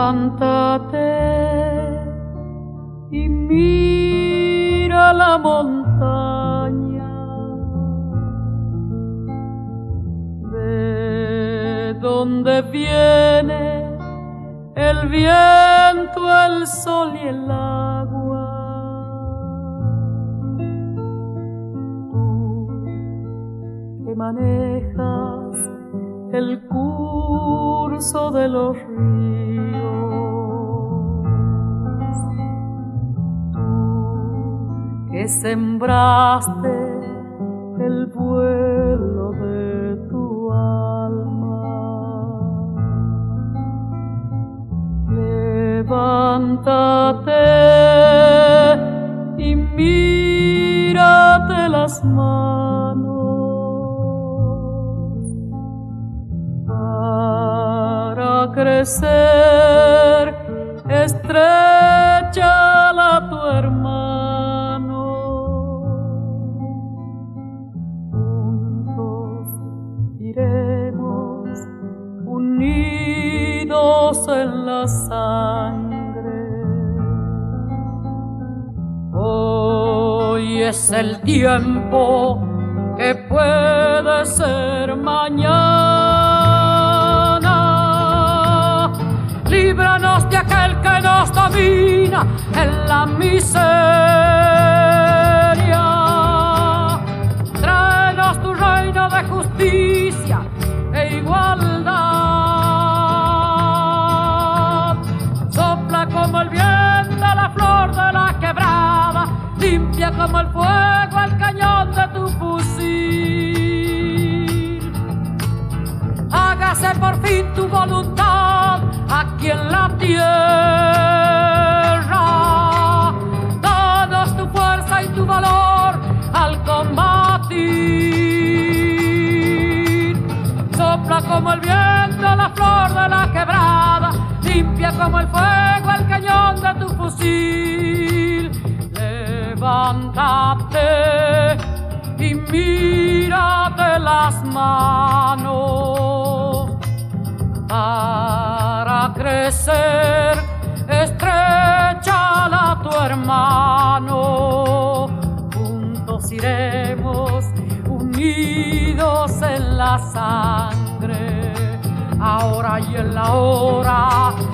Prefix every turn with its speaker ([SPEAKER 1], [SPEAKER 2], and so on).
[SPEAKER 1] Levántate y mira la montaña, de donde viene el viento, el sol y el agua. Tú que manejas el curso de los ríos, tú que sembraste el vuelo de tu alma, levántate y mírate las manos para crecer, estréchala a tu hermano. Juntos iremos unidos en la sangre. Hoy es el tiempo que puede ser mañana. Líbranos de aquel que nos domina en la miseria. Tráenos tu reino de justicia e igualdad. Sopla como el viento la flor de la quebrada, limpia como el fuego el cañón de tu fusil. Hágase por fin tu voluntad aquí en la tierra. Danos tu fuerza y tu valor al combatir. Sopla como el viento la flor de la quebrada, limpia como el fuego el cañón de tu fusil. Levántate y mírate las manos para crecer, estréchala a tu hermano. Juntos iremos unidos en la sangre, ahora y en la hora